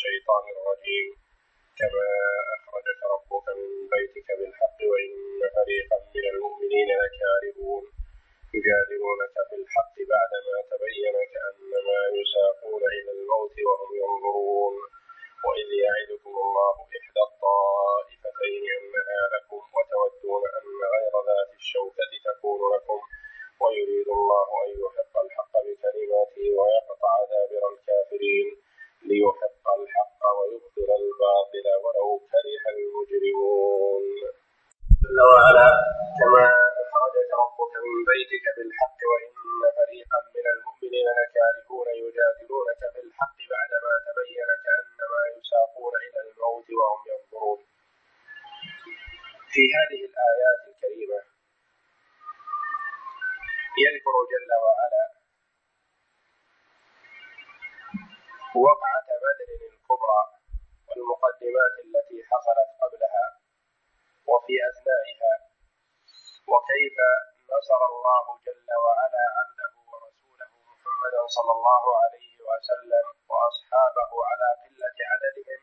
الشيطان الرجيم كما أخرجك ربك من بيتك بالحق وإن فريقا من المؤمنين لكارهون يجادلونك في الحق بعدما تبين كأنما يساقون إلى الموت وهم ينظرون وإذ يعدكم الله إحدى الطائفتين أنها لكم وتودون أن غير ذات الشوكة تكون لكم ويريد الله أن يحق الحق بكلماته ويقطع دابر الكافرين ليحق الحق ويبطل الباطل ولو كره المجرمون. جل وعلا كما أخرجك ربك من بيتك بالحق وإن فريقا من المؤمنين لكارهون يجادلونك في الحق بعدما تبين كأنما يساقون إلى الموت وهم ينظرون. في هذه الآيات الكريمة يذكر جل وعلا وقعة بدر الكبرى والمقدمات التي حصلت قبلها وفي أثنائها، وكيف نصر الله جل وعلا عبده ورسوله محمدا صلى الله عليه وسلم وأصحابه على قلة عددهم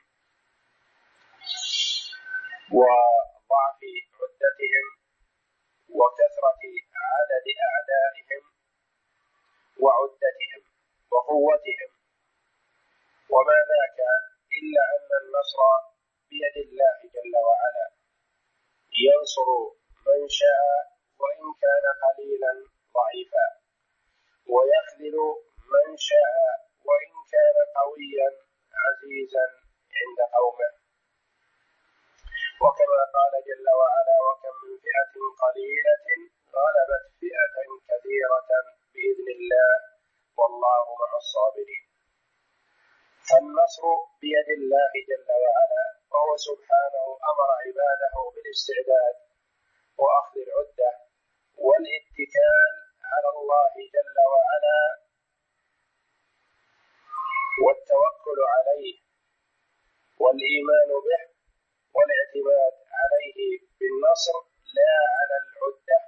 وضعف عدتهم وكثرة عدد أعدائهم وعدتهم وقوتهم، وما ذاك إلا أن النصر بيد الله جل وعلا ينصر من شاء وإن كان قليلا ضعيفا، ويخذل من شاء وإن كان قويا عزيزا عند قومه. وكما قال جل وعلا وكم من فئة قليلة غلبت فئة كثيرة بإذن الله والله مع الصابرين. فالنصر بيد الله جل وعلا، وهو سبحانه أمر عباده بالاستعداد وأخذ العدة والاتكال على الله جل وعلا والتوكل عليه والإيمان به والاعتماد عليه بالنصر لا على العدة.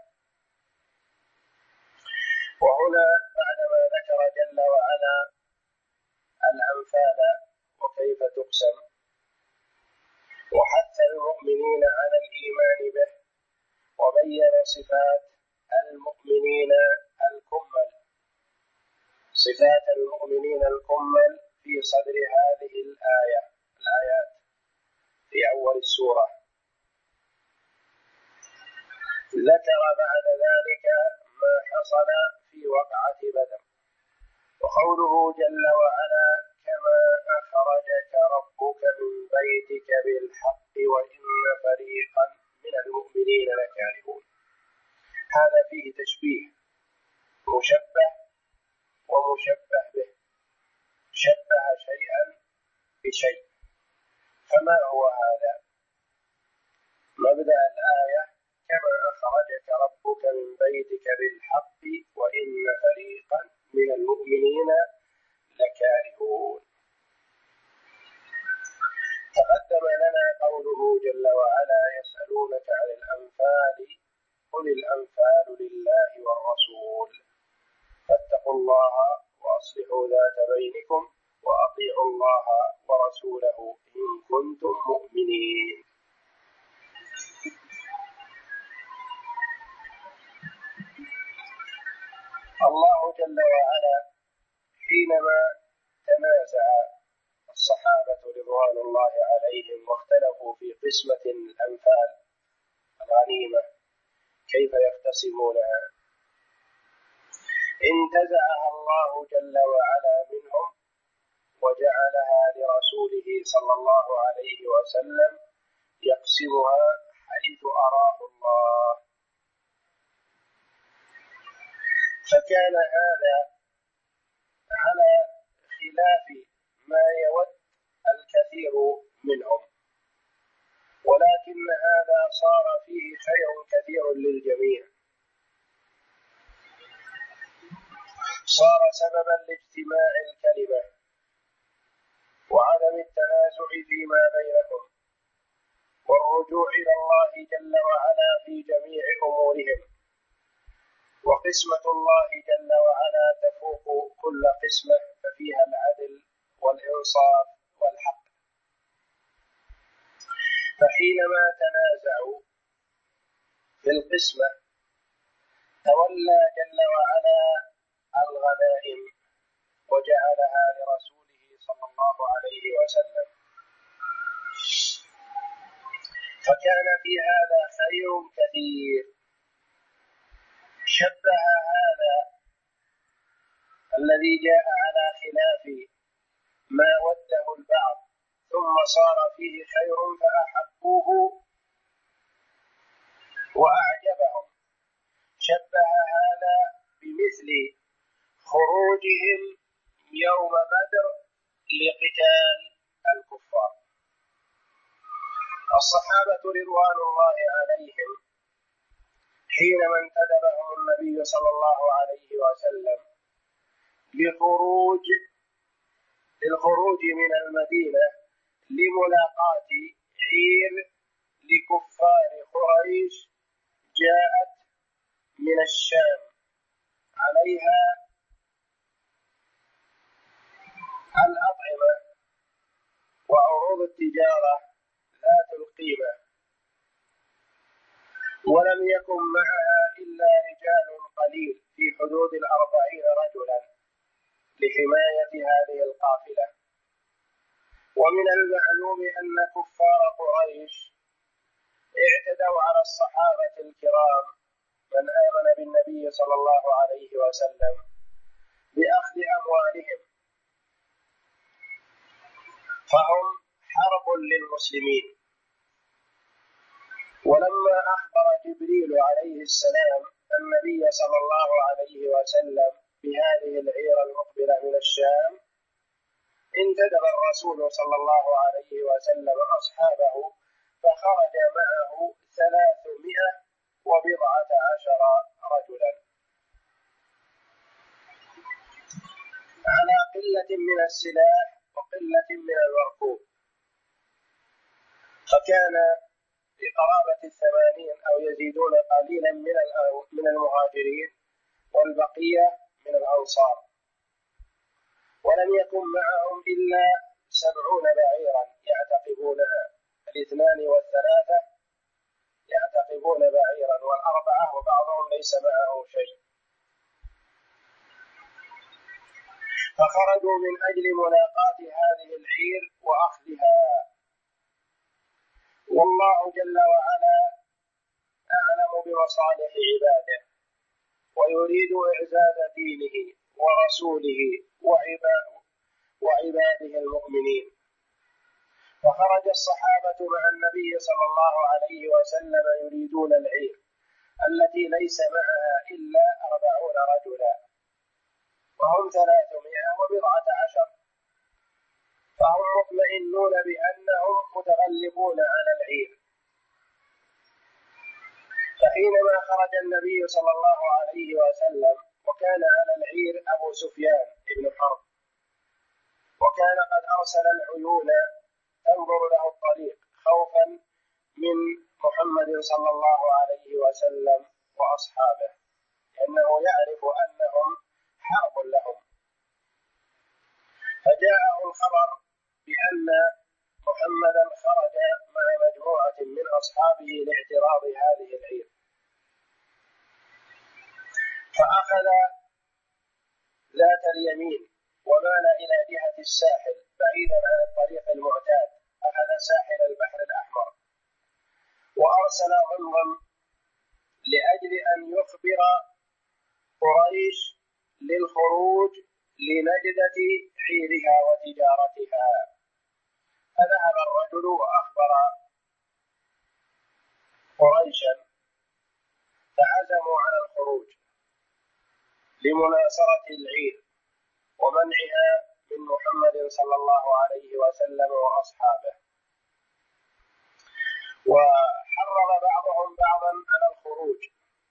وهنا بعدما ذكر جل وعلا الأنفال وكيف تقسم وحث المؤمنين على الإيمان به وبين صفات المؤمنين الكمل، صفات المؤمنين الكمل في صدر هذه الآيات في أول السورة. ذكر بعد ذلك ما حصل في وقعة بدر، وقوله جل وعلا كما أخرجك ربك من بيتك بالحق وإن فريقا من المؤمنين لكارهون. هذا فيه تشبيه، مشبه ومشبه به، شبه شيئا بشيء. فما هو هذا؟ مبدأ الآية كما أخرجك ربك من بيتك بالحق وإن فريقا من المؤمنين لكارهون. تقدم لنا قوله جل وعلا يسألونك عن الأنفال قل الأنفال لله والرسول فاتقوا الله وأصلحوا ذات بينكم وأطيعوا الله ورسوله إن كنتم مؤمنين. الله جل وعلا حينما تنازع الصحابة رضوان الله عليهم واختلفوا في قسمة الأنفال الغنيمة كيف يقتسمونها، انتزعها الله جل وعلا منهم وجعلها لرسوله صلى الله عليه وسلم يقسمها حيث أراه الله. فكان هذا على خلاف ما يود الكثير منهم، ولكن هذا صار فيه خير كثير للجميع، صار سببا لاجتماع الكلمة وعدم التنازع فيما بينهم والرجوع إلى الله جل وعلا في جميع أمورهم. وقسمة الله جل وعلا تفوق كل قسمة، ففيها العدل والإنصاف والحق. فحينما تنازعوا في القسمة تولى جل وعلا الغنائم وجعلها لرسوله صلى الله عليه وسلم، فكان في هذا خير كثير. شبه هذا الذي جاء على خلاف ما وده البعض ثم صار فيه خير فأحبوه وأعجبهم، شبه هذا بمثل خروجهم يوم بدر لقتال الكفار. الصحابة رضوان الله عليهم حينما انتدبهم النبي صلى الله عليه وسلم للخروج من المدينة لملاقاة عير لكفار قريش جاءت من الشام عليها الأطعمة وعروض التجارة ذات القيمة، ولم يكن معها إلا رجال قليل في حدود 40 رجلا لحماية هذه القافلة. ومن المعلوم أن كفار قريش اعتدوا على الصحابة الكرام من آمن بالنبي صلى الله عليه وسلم بأخذ أموالهم، فهم حرب للمسلمين. ولما أخبر جبريل عليه السلام النبي صلى الله عليه وسلم بهذه العير المقبلة من الشام انتدب الرسول صلى الله عليه وسلم أصحابه فخرج معه 319 رجلا على قلة من السلاح وقلة من الركوب، فكان بقرابة 80 أو يزيدون قليلا من المهاجرين والبقية من الأنصار، ولم يكن معهم إلا 70 بعيرا يعتقبونها، 2 و3 يعتقبون بعيرا و4 وبعضهم ليس معه شيء. فخرجوا من أجل ملاقاة هذه العير وأخذها، والله جل وعلا أعلم بمصالح عباده ويريد إعزاز دينه ورسوله وعباده المؤمنين. فخرج الصحابة مع النبي صلى الله عليه وسلم يريدون العير التي ليس معها إلا 40 رجلا وهم 319، فهم مطمئنون بأنهم متغلبون على العير. فحينما خرج النبي صلى الله عليه وسلم وكان على العير أبو سفيان بن حرب، وكان قد أرسل العيون تنظر له الطريق خوفا من محمد صلى الله عليه وسلم وأصحابه، لأنه يعرف أنهم حرب لهم. فجاءه الخبر بأن محمدا خرج مع مجموعة من أصحابه لاعتراض هذه العير، فأخذ ذات اليمين ومال إلى جهة الساحل بعيدا عن الطريق المعتاد، أخذ ساحل البحر الأحمر، وأرسل ضمن لأجل أن يخبر قريش للخروج لنجدة عيرها وتجارتها. فذهب الرجل وأخبر قريشا فعزموا على الخروج لمناصرة العير ومنعها من محمد صلى الله عليه وسلم وأصحابه، وحرض بعضهم بعضا على الخروج،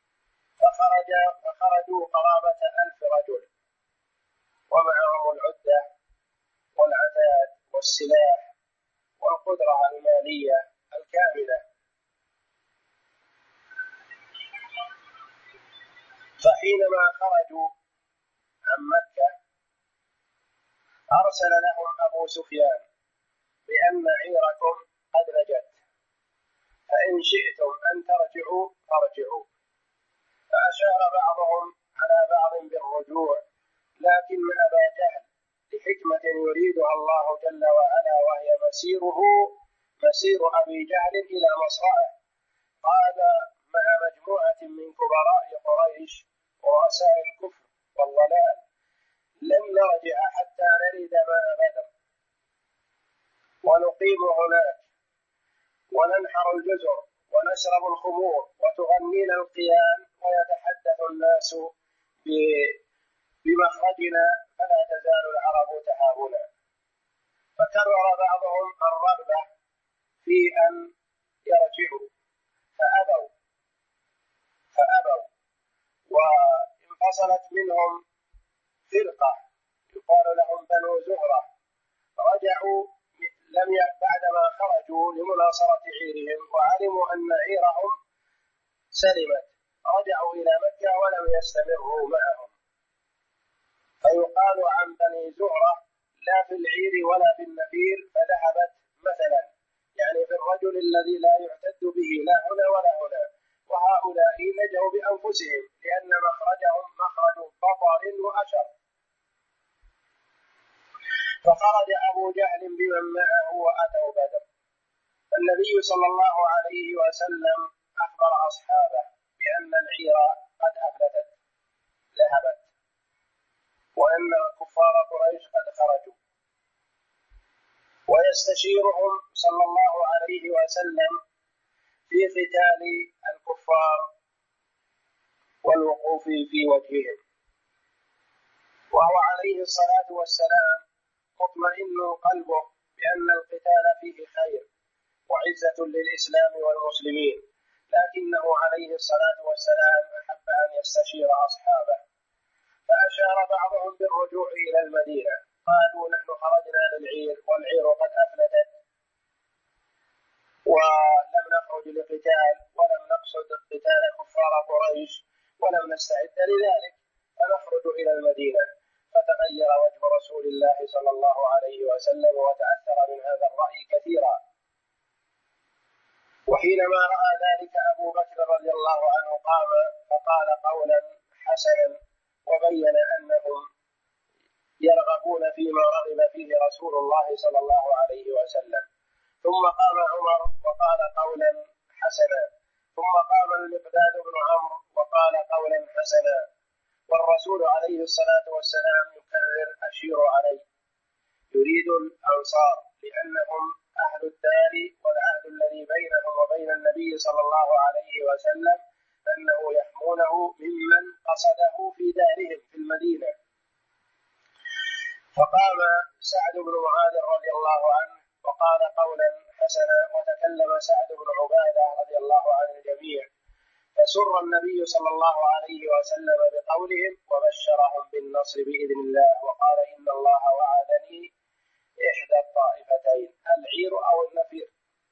فخرجوا قرابة 1000 رجل ومعهم العدة والعتاد والسلاح والقدرة المالية الكاملة. فحينما خرجوا عن مكة أرسل لهم أبو سفيان بأن عيركم قد نجت فإن شئتم أن ترجعوا فارجعوا. فأشار بعضهم على بعض بالرجوع، لكن أبا جهل لحكمة يريدها الله جل وعلا وهي مسير أبي جهل إلى مصرعه، قال مع مجموعة من كبراء قريش ورؤساء الكفر والضلال: لن نرجع حتى نرد ماء بدر ونقيم هناك وننحر الجزر ونشرب الخمور وتغنينا القيان ويتحدث الناس بمخرجنا فلا تزال العرب تهابنا. فكرر بعضهم الرغبة في أن يرجعوا فأبوا وانفصلت منهم فرقة يقال لهم بنو زهرة، رجعوا بعدما خرجوا لمناصرة عيرهم وعلموا أن عيرهم سلمت، رجعوا إلى مكة ولم يستمروا معهم. فيقال عن بني زهرة لا في العير ولا في النفير، فذهبت مثلا، يعني في الرجل الذي لا يعتد به لا هنا ولا هنا، وهؤلاء نجوا بأنفسهم لأن مخرجهم مخرج بطر وأشر. فخرج أبو جهل بمن معه وأتوا بدر. النبي صلى الله عليه وسلم أخبر أصحابه بأن العير قد أفلتت ذهبت، وأن كفار قريش قد خرجوا، ويستشيرهم صلى الله عليه وسلم في قتال الكفار والوقوف في وجههم، وهو عليه الصلاة والسلام مطمئن قلبه بأن القتال فيه خير وعزة للإسلام والمسلمين، لكنه عليه الصلاة والسلام أحب أن يستشير أصحابه. فأشار بعضهم بالرجوع إلى المدينة، قالوا نحن خرجنا للعير والعير قد أفلتت ولم نخرج لقتال ولم نقصد قتال كفار قريش ولم نستعد لذلك، فنخرج إلى المدينة. فتغير وجه رسول الله صلى الله عليه وسلم وتأثر من هذا الرأي كثيرا. وحينما رأى ذلك أبو بكر رضي الله عنه قام فقال قولا حسنا وبين أنهم يرغبون فيما رغب فيه رسول الله صلى الله عليه وسلم. ثم قام عمر وقال قولا حسنا، ثم قام المقداد بن عمرو وقال قولا حسنا، والرسول عليه الصلاة والسلام يكرر أشير عليه، يريد الأنصار لأنهم أهل الدار، والعهد الذي بينهم وبين النبي صلى الله عليه وسلم أنه يحمونه ممن قصده في دارهم في المدينة. فقام سعد بن معاذ رضي الله عنه وقال قولا حسنا، وتكلم سعد بن عبادة رضي الله عن الجميع، فسر النبي صلى الله عليه وسلم بقولهم وبشرهم بالنصر بإذن الله، وقال إن الله وعدني إحدى الطائفتين العير أو النفير،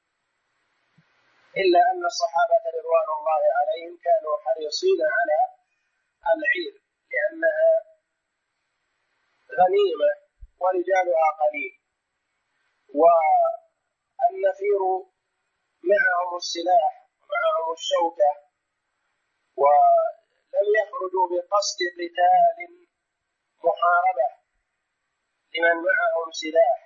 إلا أن الصحابة رضوان الله عليهم كانوا حريصين على العير لأنها غنيمة ورجالها قليل، والنفير معهم السلاح ومعهم الشوكة، ولم يخرجوا بقصد قتال محاربة لمن معهم سلاح.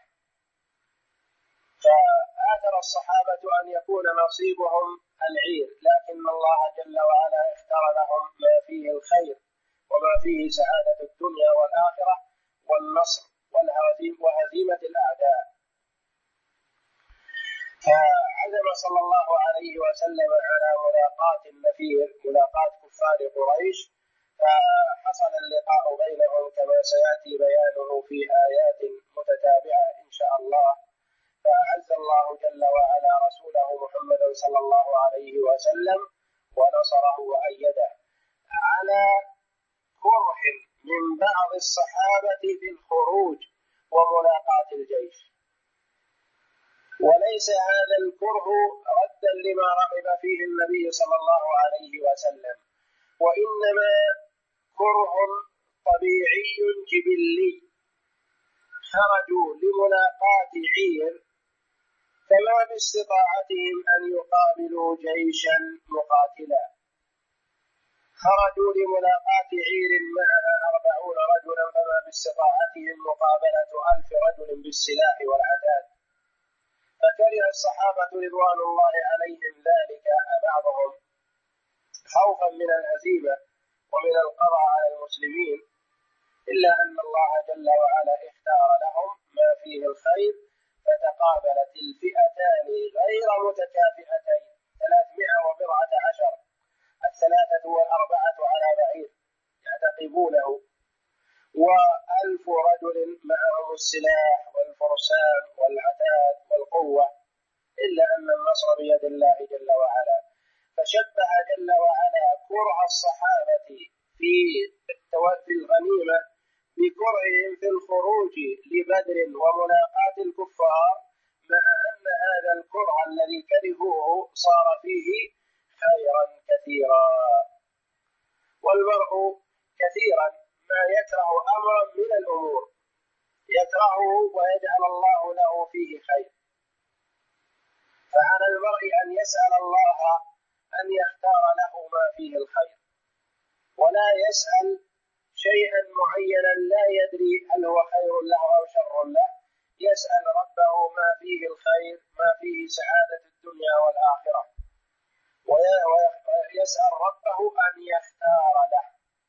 فآثر الصحابة أن يكون نصيبهم العير، لكن الله جل وعلا اختار لهم ما فيه الخير وما فيه سعادة الدنيا والآخرة والنصر وهزيمة الأعداء. فعزم صلى الله عليه وسلم على ملاقاة النفير، ملاقاة كفار قريش، فحصل اللقاء بينهم كما سيأتي بيانه في آيات متتابعة إن شاء الله. فأعز الله جل وعلا رسوله محمد صلى الله عليه وسلم ونصره وأيده على كره من بعض الصحابة بالخروج وملاقاة الجيش، وليس هذا الكره ردا لما رغب فيه النبي صلى الله عليه وسلم، وإنما كره طبيعي جبلي، خرجوا لملاقاة عير فما باستطاعتهم أن يقابلوا جيشا مقاتلا. خرجوا لملاقاة عير معها 40 رجلا، فما باستطاعتهم مقابلة 1000 رجل بالسلاح والعتاد. فكره الصحابة رضوان الله عليهم ذلك بعضهم خوفا من الهزيمة ومن القضاء على المسلمين، إلا أن الله جل وعلا اختار لهم ما فيه الخير، فتقابلت الفئتان غير متكافئتين، 314، 3 و4 على بعير يعتقبونه، و1000 رجل معهم السلاح والفرسان والعتاد والقوة، إلا أن النصر بيد الله جل وعلا. فشبه جل وعلا كره الصحابة في الغنيمة بكرههم في الخروج لبدر وملاقاة الكفار، مع أن هذا الكره الذي كرهوه صار فيه خيرا كثيرا. والمرء كثيرا ما يكره أمرا من الأمور يكرهه ويجعل الله له فيه خير، فعلى المرء أن يسأل الله أن يختار له ما فيه الخير، ولا يسأل شيئا معينا لا يدري هل هو خير له أو شر له، يسأل ربه ما فيه الخير، ما فيه سعادة الدنيا والآخرة، ويسأل ربه أن يختار له.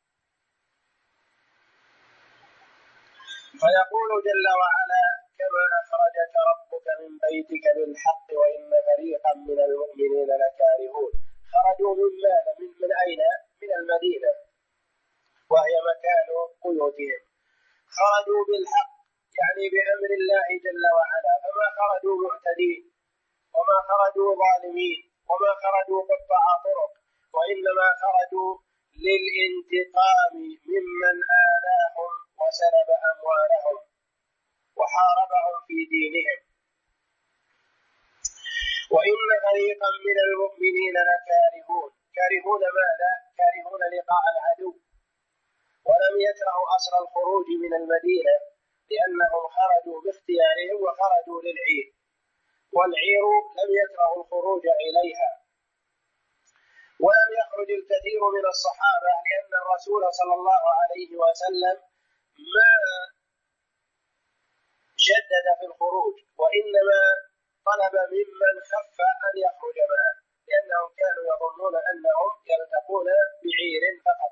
فيقول جل وعلا: كما أخرجك ربك من بيتك بالحق وإن فريقا من المؤمنين لكارهون. خرجوا من ماذا؟ من أين؟ من المدينة، وهي مكان بيوتهم. خرجوا بالحق يعني بأمر الله جل وعلا، فما خرجوا معتدين، وما خرجوا ظالمين، وما خرجوا قطاع طرق، وإنما خرجوا للانتقام ممن آذاهم وسلب أموالهم وحاربهم في دينهم. وإن فريقا من المؤمنين لكارهون. كارهون ماذا؟ كارهون لقاء العدو، ولم يكرهوا أصل الخروج من المدينة، لأنهم خرجوا باختيارهم وخرجوا للعير، والعير لم يكرهوا الخروج إليها. ولم يخرج الكثير من الصحابة، لأن الرسول صلى الله عليه وسلم ما شدد في الخروج، وإنما طلب ممن خف أن يخرج معه، لأنهم كانوا يظنون أنهم يلتقون بعير فقط.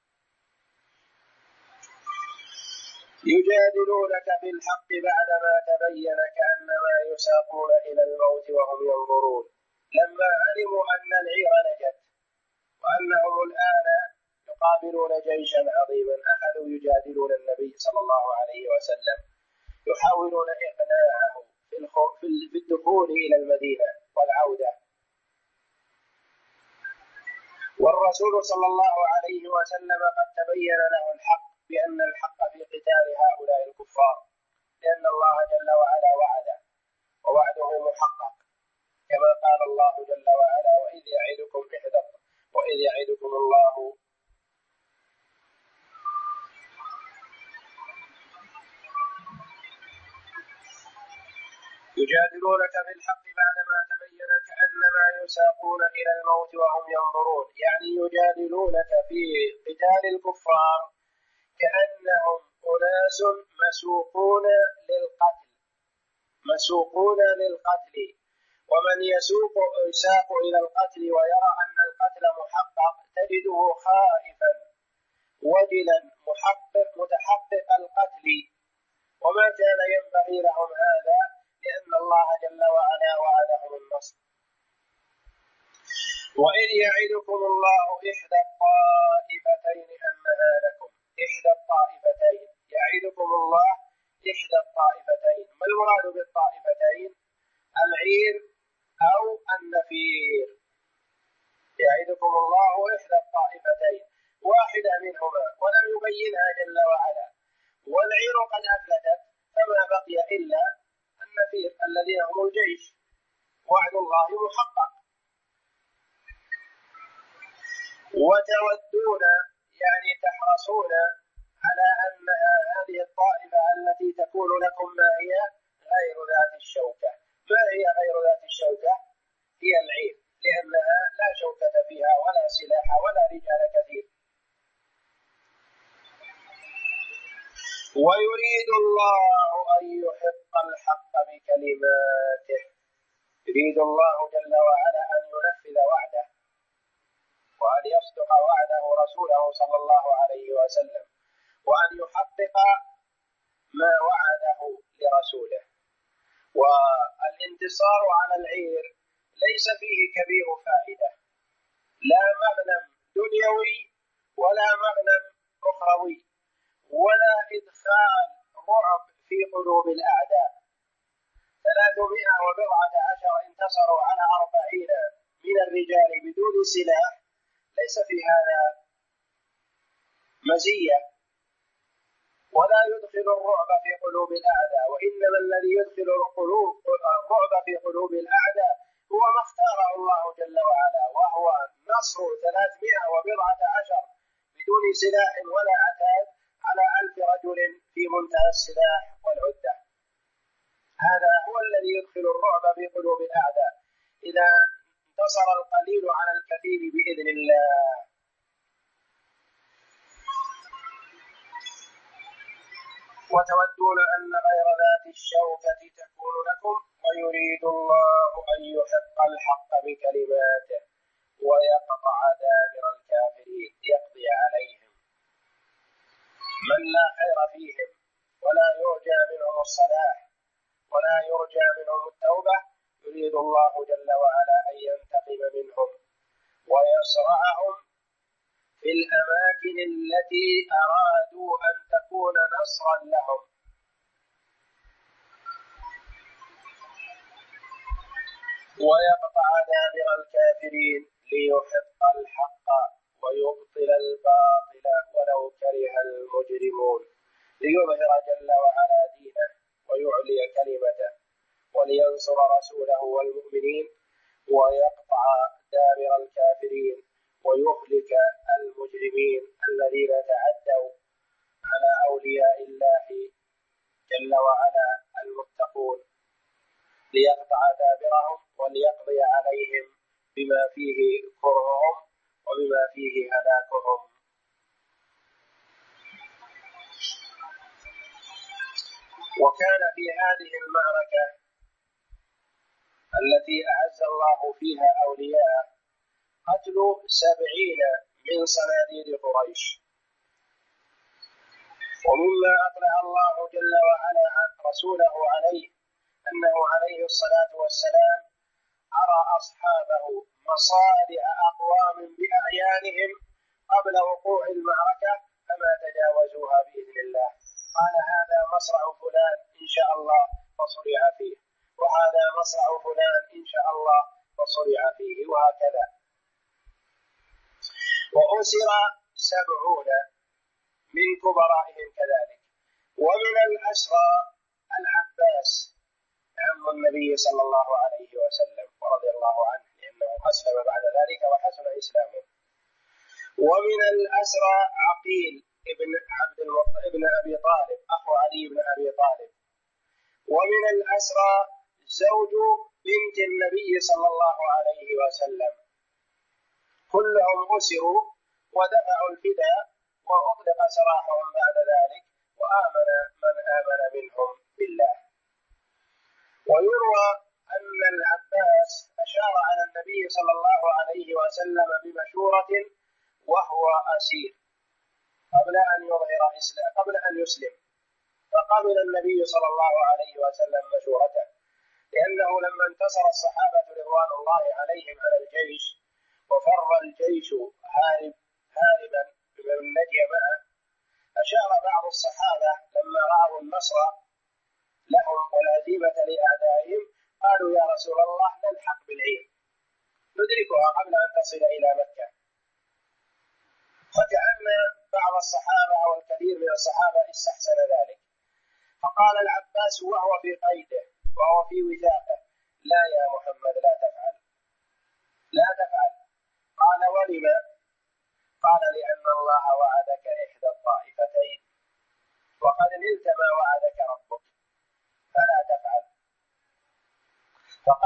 يجادلونك في الحق بعدما تبين كأنما يساقون إلى الموت وهم ينظرون. لما علموا أن العير نجت وأنهم الآن يقابلون جيشا عظيما، أخذوا يجادلون النبي صلى الله عليه وسلم، يحاولون إقناعه في الدخول إلى المدينة والعودة. والرسول صلى الله عليه وسلم قد تبين له الحق، بأن الحق في قتال هؤلاء الكفار، لأن الله جل وعلا وعده، ووعده محقق، كما قال الله جل وعلا: وإذ يعدكم الله يجادلونك في الحق بعدما تبين كأنما يساقون إلى الموت وهم ينظرون، يعني يجادلونك في قتال الكفار كأنهم أناس مسوقون للقتل، ومن يساق إلى القتل ويرى أن القتل محقق تجده خائفا وجلا متحقق القتل، وما كان ينبغي لهم هذا، لأن الله جل وعلا وعدهم النصر. وإذ يعدكم الله إحدى الطائفتين أنها لكم. إحدى الطائفتين، يعدكم الله إحدى الطائفتين. ما المراد بالطائفتين؟ العير أو النفير. يعدكم الله إحدى الطائفتين، واحدة منهما، ولم يبينها جل وعلا. والعير قد أفلتت، فما بقي إلا النفير الذين هم الجيش، وعد الله محقق. وتودون يعني تحرصون على أن هذه الطائفة التي تكون لكم ما هي غير ذات الشوكة، ما هي غير ذات الشوكة؟ هي العير، لأنها لا شوكة فيها ولا سلاح ولا رجال كثير. ويريد الله أن يحق الحق بكلماته. يريد الله جل وعلا أن ينفذ وعده وأن يصدق وعده رسوله صلى الله عليه وسلم، وأن يحقق ما وعده لرسوله. والانتصار على العير ليس فيه كبير فائدة، لا مغنم دنيوي ولا مغنم أخروي ولا إدخال رعب في قلوب الأعداء. 314 انتصروا على 40 من الرجال بدون سلاح، ليس في هذا مزية، ولا يدخل الرعب في قلوب الأعداء، وإنما الذي يدخل الرعب في قلوب الأعداء هو ما اختاره الله جل وعلا، وهو نصر 314 بدون سلاح ولا عتاد على 1000 رجل في منتهى السلاح والعدة. هذا هو الذي يدخل الرعب في قلوب الأعداء، إذا انتصر القليل على الكثير بإذن الله. وتودون أن غير ذات الشوكة تكون لكم، ويريد الله أن يحق الحق بكلماته ويقطع دابر الكافرين، يقضي عليهم من لا خير فيهم ولا يرجى منهم الصلاح ولا يرجى منهم التوبة. يريد الله جل وعلا أن ينتقم منهم ويصرعهم في الأماكن التي أرادوا أن تكون نصرا لهم. ويقطع دابر الكافرين ليحق الحق ويبطل الباطل ولو كره المجرمون، ليظهر جل وعلا دينه ويعلي كلمته ولينصر رسوله والمؤمنين، ويقطع دابر الكافرين ويهلك المجرمين الذين تعدوا على أولياء الله جل وعلا المتقون، ليقطع دابرهم وليقضي عليهم بما فيه كرههم وبما فيه هلاكهم. وكان في هذه المعركة التي أعز الله فيها أولياءه قتل 70 من صناديد قريش. ومما أطلع الله جل وعلا رسوله عليه أنه عليه الصلاة والسلام أرى أصحابه مصارع أقوام بأعيانهم قبل وقوع المعركة فما تجاوزوها بإذن الله. قال هذا مصرع فلان إن شاء الله فصرع فيه، وهذا مصرع فلان إن شاء الله فصرع فيه، وهكذا. وأسر 70 من كبرائهم كذلك. ومن الأسرى العباس عم النبي صلى الله عليه وسلم ورضي الله عنه، لأنه أسلم بعد ذلك وحسن إسلامه. ومن الأسرى عقيل ابن أبي طالب أخو علي بن أبي طالب. ومن الأسرى زوج بنت النبي صلى الله عليه وسلم. كلهم أسروا ودفعوا الفداء وأطلق سراحهم بعد ذلك، وآمن من آمن منهم بالله. ويروى أن العباس أشار على النبي صلى الله عليه وسلم بمشورة وهو أسير قبل أن يسلم، فقبل النبي صلى الله عليه وسلم مشورته، لأنه لما انتصر الصحابة رضوان الله عليهم على الجيش وفر الجيش هاربا بمن نجي معه، أشار بعض الصحابة لما رأوا النصر لهم والهزيمة لأعدائهم قالوا يا رسول الله نلحق بالعير ندركها قبل أن تصل إلى مكة. فكأن بعض الصحابة أو الكثير من الصحابة استحسن ذلك، فقال العباس وهو في قيده وهو في وثاقه لا يا محمد لا تفعل. قال ولما؟ قال لأن الله وعدك إحدى الطائفتين وقد نلت ما وعدك ربك فلا تفعل.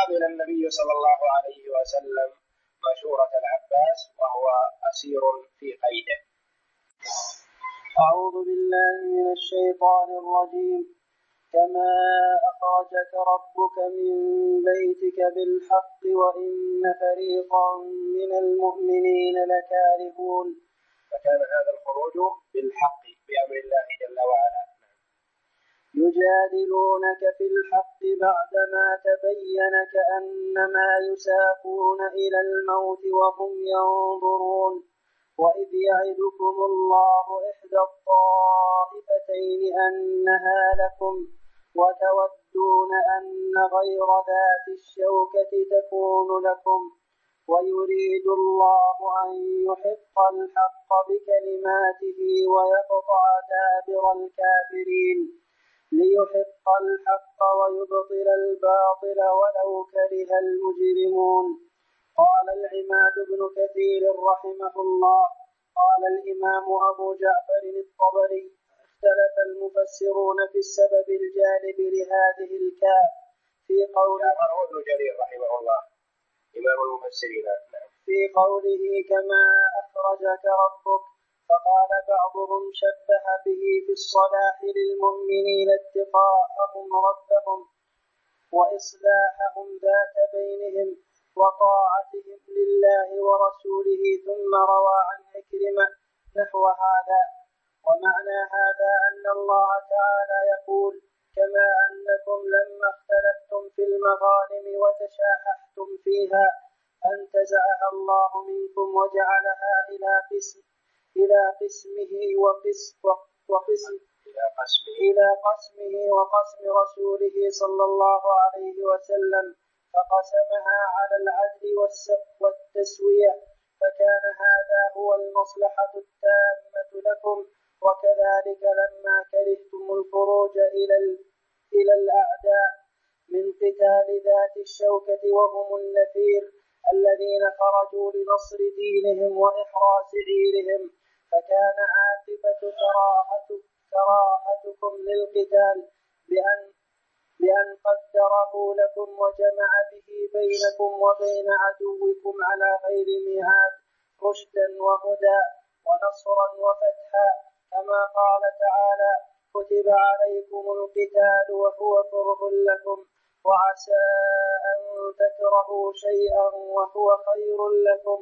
قبل النبي صلى الله عليه وسلم مشورة العباس وهو أسير في قيده. أعوذ بالله من الشيطان الرجيم. كما أخرجك ربك من بيتك بالحق وإن فريقا من المؤمنين لكارهون. فكان هذا الخروج بالحق بأمر الله جل وعلا. يجادلونك في الحق بعدما تبين كأنما يساقون إلى الموت وهم ينظرون. وإذ يعدكم الله إحدى الطائفتين أنها لكم وتودون أن غير ذات الشوكة تكون لكم ويريد الله أن يحق الحق بكلماته ويقطع دابر الكافرين ليحق الحق ويبطل الباطل ولو كره المجرمون. قال العماد بن كثير رحمه الله قال الإمام أبو جعفر الطبري اختلف المفسرون في السبب الجالب لهذه الكاف في قول ابن جرير رحمه الله إمام المفسرين في قوله كما أخرجك ربك، فقال بعضهم شبه به في الصلاح للمؤمنين اتقاءهم ربهم وإصلاحهم ذات بينهم وطاعتهم لله ورسوله، ثم روى عن عكرمة نحو هذا. ومعنى هذا أن الله تعالى يقول كما أنكم لما اختلفتم في المغانم وتشاححتم فيها أنتزعها الله منكم وجعلها إلى قسمه وقسم رسوله صلى الله عليه وسلم، فقسمها على العدل والتسوية، فكان هذا هو المصلحة التامة لكم. وكذلك لما كرهتم الخروج إلى الأعداء من قتال ذات الشوكة وهم النفير الذين خرجوا لنصر دينهم وإحراز عيرهم، فكان عاقبة كراهتكم للقتال بأن قدره لكم وجمع به بينكم وبين عدوكم على غير ميعاد رشدا وهدى ونصرا وفتحا، كما قال تعالى كتب عليكم القتال وهو كره لكم وعسى أن تكرهوا شيئا وهو خير لكم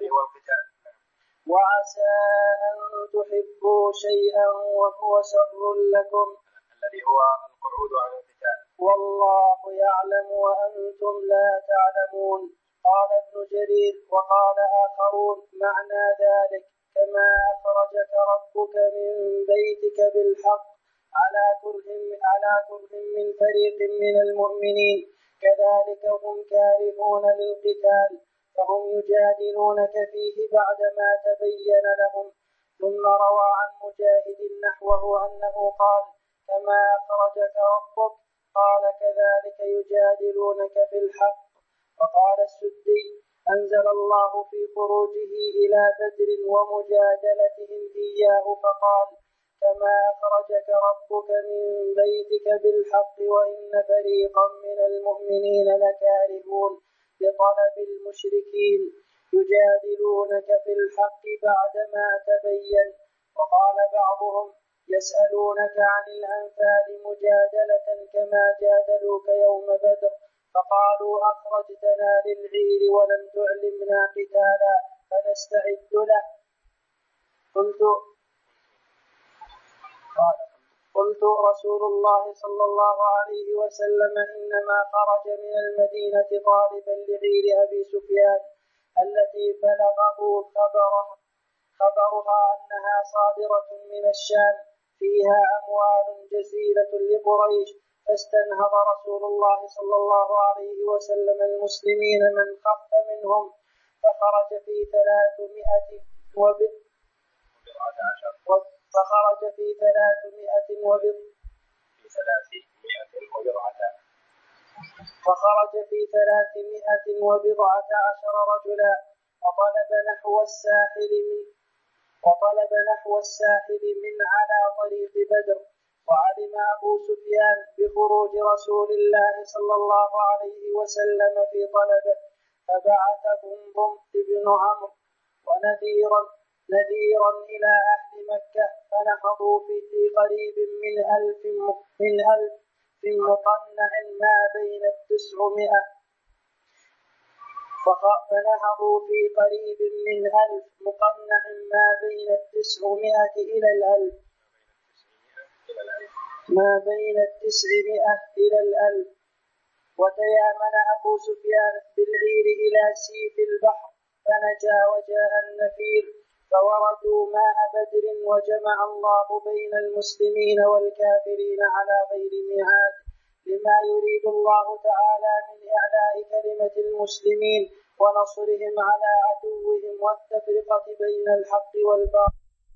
وعسى أن تحبوا شيئا وهو شر لكم الذي هو القعود عن القتال والله يعلم وأنتم لا تعلمون. قال ابن جرير وقال آخرون معنى ذلك كما أخرجك ربك من بيتك بالحق على كره من فريق من المؤمنين كذلك هم كارهون للقتال فهم يجادلونك فيه بعدما تبين لهم. ثم روى عن مجاهد نحوه أنه قال كما أخرجك ربك قال كذلك يجادلونك في الحق. وقال السدي أنزل الله في خروجه إلى بدر ومجادلتهم إياه فقال كما أخرجك ربك من بيتك بالحق وإن فريقا من المؤمنين لكارهون بطلب المشركين يجادلونك في الحق بعدما تبين. وقال بعضهم يسألونك عن الأنفال مجادلة كما جادلوك يوم بدر فقالوا أخرجتنا للعير ولم تعلمنا قتالا فنستعد له. قلت رسول الله صلى الله عليه وسلم إنما خرج من المدينة طالبا لعير أبي سفيان التي بلغه خبرها أنها صادرة من الشام فيها أموال جزيلة لقريش، فاستنهض رسول الله صلى الله عليه وسلم المسلمين من خف منهم فخرج في 300 وبضعة عشر رجلا وطلب نحو الساحل من على طريق بدر. وعلم علم أبو سفيان بخروج رسول الله صلى الله عليه وسلم في طلبه فبعث ضمضم بن عمرو نذيرا إلى أهل مكة فنهضوا في قريب من ألف مقنع ما بين 900 فنهضوا في قريب من 1000 مقنع ما بين 900 إلى 1000 وتيامن أبو سفيان بالعير إلى سيف البحر فنجا وجاء النفير فوردوا ماء بدر وجمع الله بين المسلمين والكافرين على غير ميعاد لما يريد الله تعالى من إعلاء كلمة المسلمين ونصرهم على عدوهم والتفرقة بين الحق والباطل.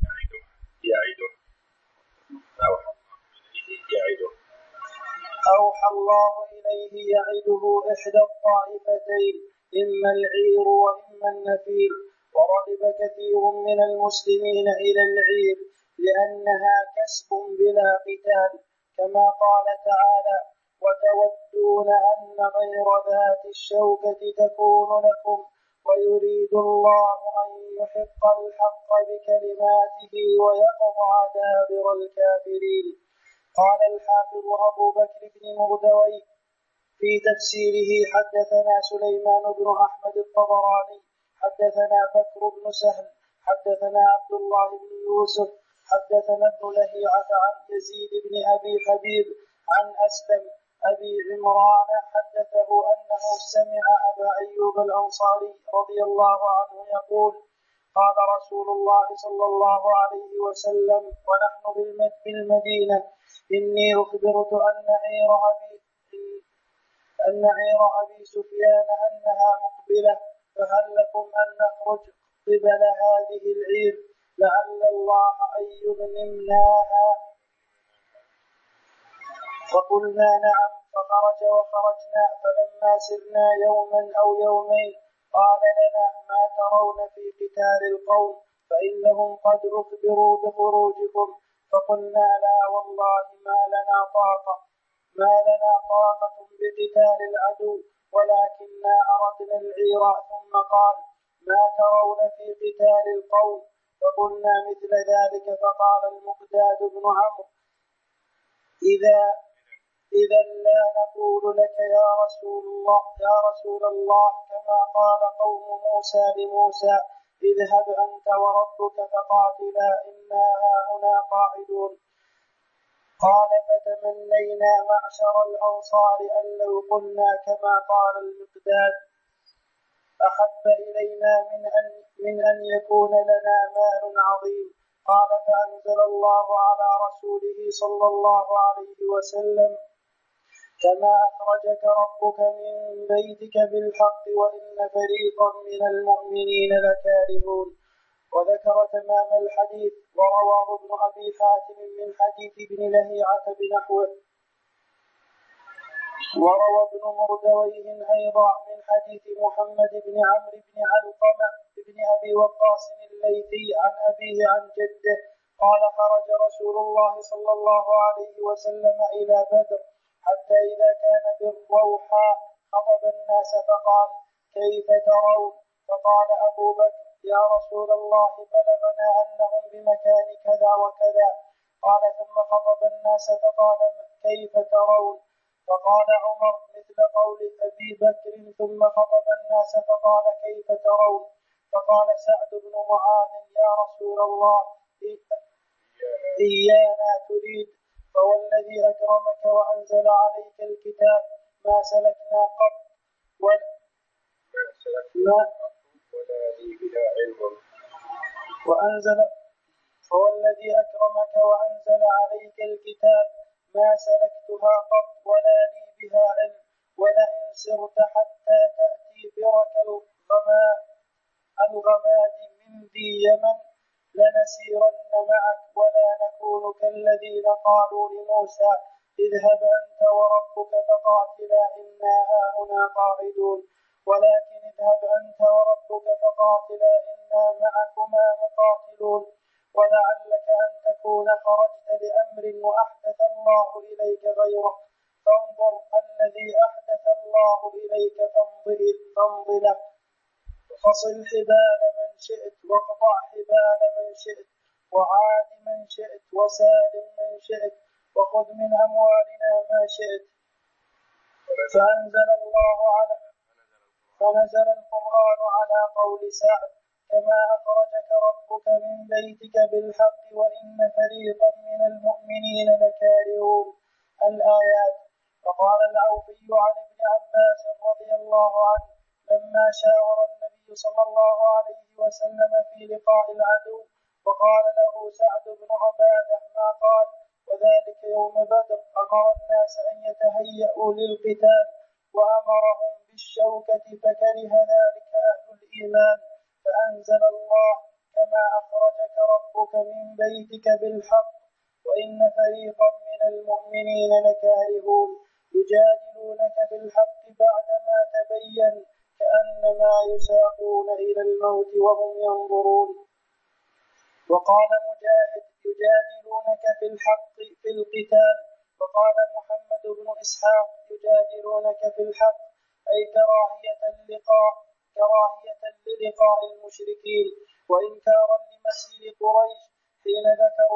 أوحى الله إليه يعده إحدى الطائفتين إما العير وإما النفير ورغب كثير من المسلمين إلى العير لأنها كسب بلا قتال كما قال تعالى وتودون أن غير ذات الشوكة تكون لكم ويريد الله أن يحق الحق بكلماته ويقطع دابر الكافرين. قال الحافظ أبو بكر بن مردوي في تفسيره حدثنا سليمان بن أحمد الطبراني حدثنا بكر بن سهل حدثنا عبد الله بن يوسف حدثنا ابن لهيعة عن يزيد بن أبي حبيب عن أسلم أبي عمران حدثه أنه سمع أبا أيوب الأنصاري رضي الله عنه يقول قال رسول الله صلى الله عليه وسلم ونحن بالمدينة إني أخبرت أن عير أبي سفيان أنها مقبلة فهل لكم أن نخرج قبل هذه العير لعل الله أن يغنمناها فقلنا نعم فخرج وخرجنا فلما سرنا يوما أو يومين قال لنا ما ترون في قتال القوم فإنهم قد أخبروا بخروجكم فقلنا لا والله ما لنا طاقة بقتال العدو ولكننا أردنا العير ثم قال ما ترون في قتال القوم فقلنا مثل ذلك فقال المقداد بن عمرو إذا لا نقول لك يا رسول الله كما قال قوم موسى لموسى اذهب أنت وربك فقاتلا إنا هاهنا قاعدون. قال فتمنينا معشر الأنصار أن لو قلنا كما قال المقداد أحب إلينا من أن يكون لنا مال عظيم. قال فأنزل الله على رسوله صلى الله عليه وسلم كما أخرجك ربك من بيتك بالحق وإن فريقا من المؤمنين لكارهون. وذكر تمام الحديث ورواه ابن أبي حاتم من حديث ابن لهيعة بنحوه. وروى ابن مردويه أيضا من حديث محمد بن عمرو بن علقمة بن أبي وقاص الليثي عن أبيه عن جده قال خرج رسول الله صلى الله عليه وسلم إلى بدر حتى إذا كان بالروحاء خطب الناس فقال كيف ترون؟ فقال أبو بكر يا رسول الله بلغنا أنهم بمكان كذا وكذا. قال ثم خطب الناس فقال كيف ترون؟ فقال عمر مثل قول أبي بكر ثم خطب الناس فقال كيف ترون؟ فقال سعد بن معاذ يا رسول الله إيانا تريد فوالذي أكرمك وأنزل عليك الكتاب ما سلكنا قط فوالذي أكرمك وأنزل عليك الكتاب ما سلكتها قط ولا لي بها علم ولئن سرت حتى تأتي برك الغماد من ذي يمن لنسيرن معك ولا نكون كالذين قالوا لموسى اذهب أنت وربك فقاتلا إنا هاهنا قاعدون ولكن اذهب أنت وربك فقاتلا إنا معكما مقاتلون. ولعلك أن تكون خرجت لأمر وأحدث الله إليك غيره، فانظر الذي أحدث الله إليك فانظله، فصل حبال من شئت، واقطع حبال من شئت، وعاد من شئت، وسالم من شئت، وخذ من أموالنا ما شئت. فنزل القرآن على قول سعد: كما أخرجك ربك من بيتك بالحق وإن فريقا من المؤمنين لكارهون. الآيات. وقال العوفي عن ابن عباس رضي الله عنه لما شاور النبي صلى الله عليه وسلم في لقاء العدو وقال له سعد بن عبادة ما قال: وذلك يوم بدر أمر الناس أن يتهيأوا للقتال وأمرهم بالشوكة فكره ذلك أهل الإيمان، فأنزل الله: كما أخرجك ربك من بيتك بالحق وإن فريقا من المؤمنين لكارهون يجادلونك بالحق بعدما تبين كأنما يساقون إلى الموت وهم ينظرون. وقال مجاهد: يجادلونك في الحق في القتال. وقال محمد بن إسحاق: يجادلونك في الحق أي كراهية للقاء المشركين وإنكارا لمسير قريش حين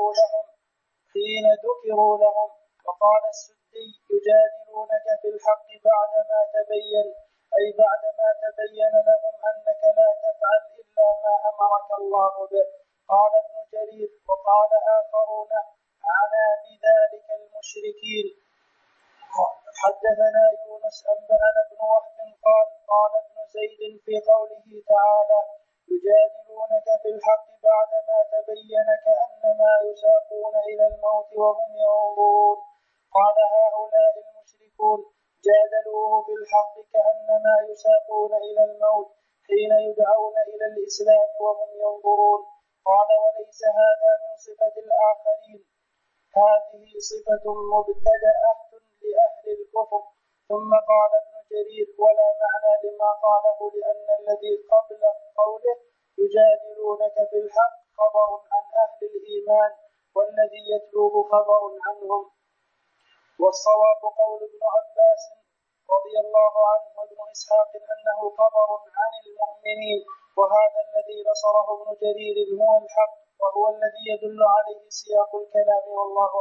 ذكروا لهم. وقال السدي: يجادلونك في الحق بعدما تبين أي بعدما تبين لهم أنك لا تفعل إلا ما أمرك الله به. قال ابن جرير: وقال آخرون عنا بذلك المشركين. حدثنا يونس أنبأنا ابن وهب قال ابن زيد في قوله تعالى: يجادلونك في الحق بعدما تبين كأنما يساقون إلى الموت وهم ينظرون. قال هؤلاء المشركون جادلوه في الحق كأنما يساقون إلى الموت حين يدعون إلى الإسلام وهم ينظرون. قال وليس هذا من صفة الآخرين، هذه صفة مبتدأة لأهل الكفر. ثم قال ابن جرير: ولا معنى لما قاله لأن الذي قبل قوله يجادلونك في الحق خبر عن أهل الإيمان والذي يتلوه خبر عنهم. والصواب قول ابن عباس رضي الله عنه وابن إسحاق أنه خبر عن المؤمنين، وهذا الذي نصره ابن جرير هو الحق وهو الذي يدل عليه سياق الكلام. والله